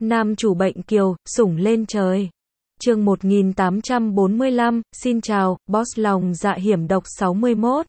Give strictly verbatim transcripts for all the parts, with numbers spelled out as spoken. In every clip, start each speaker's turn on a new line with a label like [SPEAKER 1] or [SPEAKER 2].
[SPEAKER 1] Nam chủ bệnh kiều, sủng lên trời. Chương một nghìn tám trăm bốn mươi lăm, xin chào, boss lòng dạ hiểm độc sáu mươi mốt.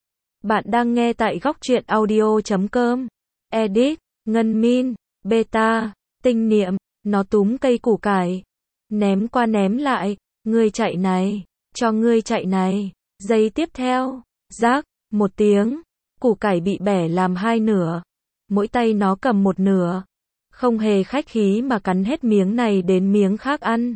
[SPEAKER 1] Bạn đang nghe tại góc truyện audio chấm com. Edit, Ngân Min, Beta, Tinh Niệm, nó túm cây củ cải. Ném qua ném lại, ngươi chạy này, cho ngươi chạy này. Giây tiếp theo, rác, một tiếng, củ cải bị bẻ làm hai nửa. Mỗi tay nó cầm một nửa. Không hề khách khí mà cắn hết miếng này đến miếng khác ăn.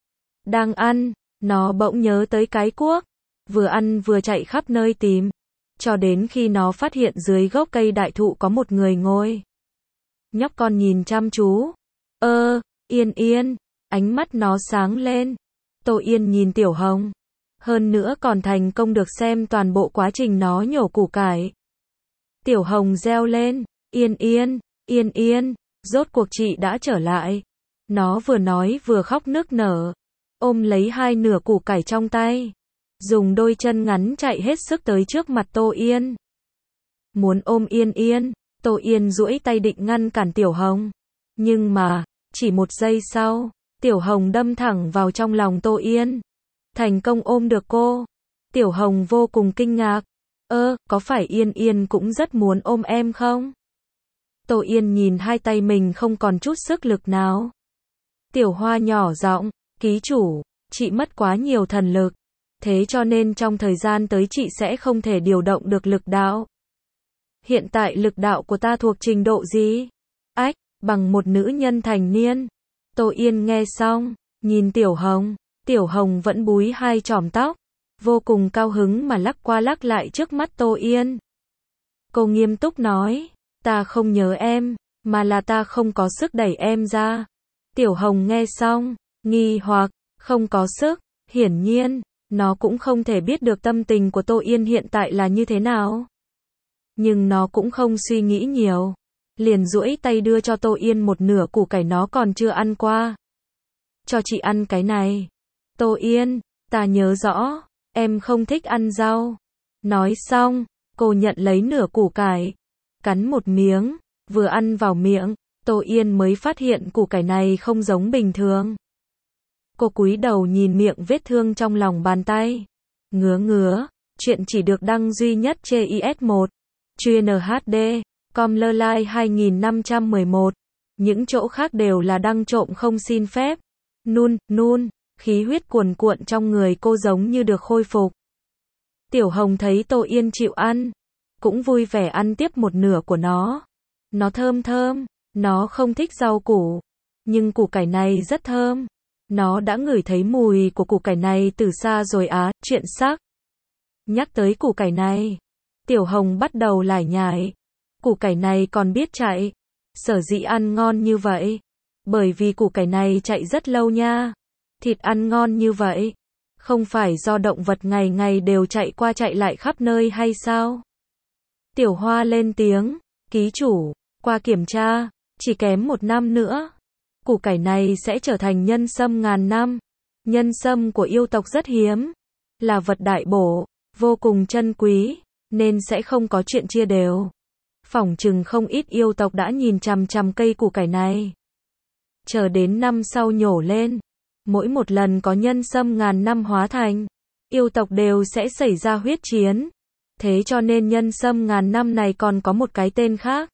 [SPEAKER 1] Đang ăn, nó bỗng nhớ tới cái cuốc. Vừa ăn vừa chạy khắp nơi tìm. Cho đến khi nó phát hiện dưới gốc cây đại thụ có một người ngồi. Nhóc con nhìn chăm chú. Ơ, Yên Yên, ánh mắt nó sáng lên. Tô Yên nhìn Tiểu Hồng. Hơn nữa còn thành công được xem toàn bộ quá trình nó nhổ củ cải. Tiểu Hồng reo lên, Yên Yên, Yên Yên, rốt cuộc chị đã trở lại. Nó vừa nói vừa khóc nức nở, ôm lấy hai nửa củ cải trong tay, dùng đôi chân ngắn chạy hết sức tới trước mặt Tô Yên. Muốn ôm Yên Yên, Tô Yên duỗi tay định ngăn cản Tiểu Hồng. Nhưng mà, chỉ một giây sau, Tiểu Hồng đâm thẳng vào trong lòng Tô Yên. Thành công ôm được cô. Tiểu Hồng vô cùng kinh ngạc. Ơ, có phải Yên Yên cũng rất muốn ôm em không? Tô Yên nhìn hai tay mình không còn chút sức lực nào. Tiểu Hoa nhỏ giọng, ký chủ, chị mất quá nhiều thần lực. Thế cho nên trong thời gian tới chị sẽ không thể điều động được lực đạo. Hiện tại lực đạo của ta thuộc trình độ gì? Ách, bằng một nữ nhân thành niên. Tô Yên nghe xong, nhìn Tiểu Hồng. Tiểu Hồng vẫn búi hai chòm tóc, vô cùng cao hứng mà lắc qua lắc lại trước mắt Tô Yên. Cô nghiêm túc nói, ta không nhớ em, mà là ta không có sức đẩy em ra. Tiểu Hồng nghe xong, nghi hoặc, không có sức, hiển nhiên, nó cũng không thể biết được tâm tình của Tô Yên hiện tại là như thế nào. Nhưng nó cũng không suy nghĩ nhiều, liền duỗi tay đưa cho Tô Yên một nửa củ cải nó còn chưa ăn qua. Cho chị ăn cái này. Tô Yên, ta nhớ rõ, em không thích ăn rau. Nói xong, cô nhận lấy nửa củ cải, cắn một miếng, vừa ăn vào miệng, Tô Yên mới phát hiện củ cải này không giống bình thường. Cô cúi đầu nhìn miệng vết thương trong lòng bàn tay. Ngứa ngứa, chuyện chỉ được đăng duy nhất trên i ét một, chuyên hát đê, com lơ lai hai nghìn năm trăm mười một. Những chỗ khác đều là đăng trộm không xin phép. Nun, nun. Khí huyết cuồn cuộn trong người cô giống như được khôi phục. Tiểu Hồng thấy Tô Yên chịu ăn, cũng vui vẻ ăn tiếp một nửa của nó. Nó thơm thơm, nó không thích rau củ, nhưng củ cải này rất thơm. Nó đã ngửi thấy mùi của củ cải này từ xa rồi á, chuyện xác. Nhắc tới củ cải này, Tiểu Hồng bắt đầu lải nhải. Củ cải này còn biết chạy, sở dĩ ăn ngon như vậy, bởi vì củ cải này chạy rất lâu nha. Thịt ăn ngon như vậy, không phải do động vật ngày ngày đều chạy qua chạy lại khắp nơi hay sao? Tiểu Hoa lên tiếng, ký chủ, qua kiểm tra, chỉ kém một năm nữa, củ cải này sẽ trở thành nhân sâm ngàn năm. Nhân sâm của yêu tộc rất hiếm, là vật đại bổ, vô cùng chân quý, nên sẽ không có chuyện chia đều. Phỏng chừng không ít yêu tộc đã nhìn chằm chằm cây củ cải này, chờ đến năm sau nhổ lên. Mỗi một lần có nhân sâm ngàn năm hóa thành, yêu tộc đều sẽ xảy ra huyết chiến. Thế cho nên nhân sâm ngàn năm này còn có một cái tên khác,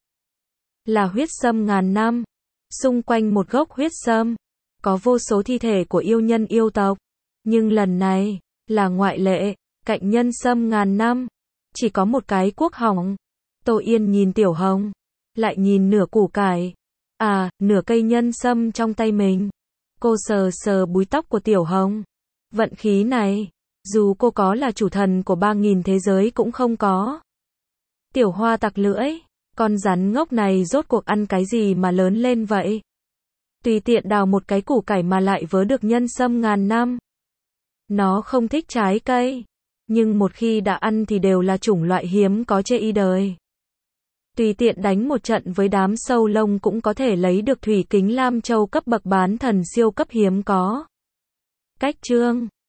[SPEAKER 1] là huyết sâm ngàn năm. Xung quanh một gốc huyết sâm, có vô số thi thể của yêu nhân yêu tộc. Nhưng lần này, là ngoại lệ, cạnh nhân sâm ngàn năm, chỉ có một cái cuốc hỏng. Tô Yên nhìn Tiểu Hồng, lại nhìn nửa củ cải, à, nửa cây nhân sâm trong tay mình. Cô sờ sờ búi tóc của Tiểu Hồng. Vận khí này, dù cô có là chủ thần của ba nghìn thế giới cũng không có. Tiểu Hoa tặc lưỡi, con rắn ngốc này rốt cuộc ăn cái gì mà lớn lên vậy? Tùy tiện đào một cái củ cải mà lại vớ được nhân sâm ngàn năm. Nó không thích trái cây, nhưng một khi đã ăn thì đều là chủng loại hiếm có trên y đời. Tùy tiện đánh một trận với đám sâu lông cũng có thể lấy được thủy kính lam châu cấp bậc bán thần siêu cấp hiếm có. Cách chương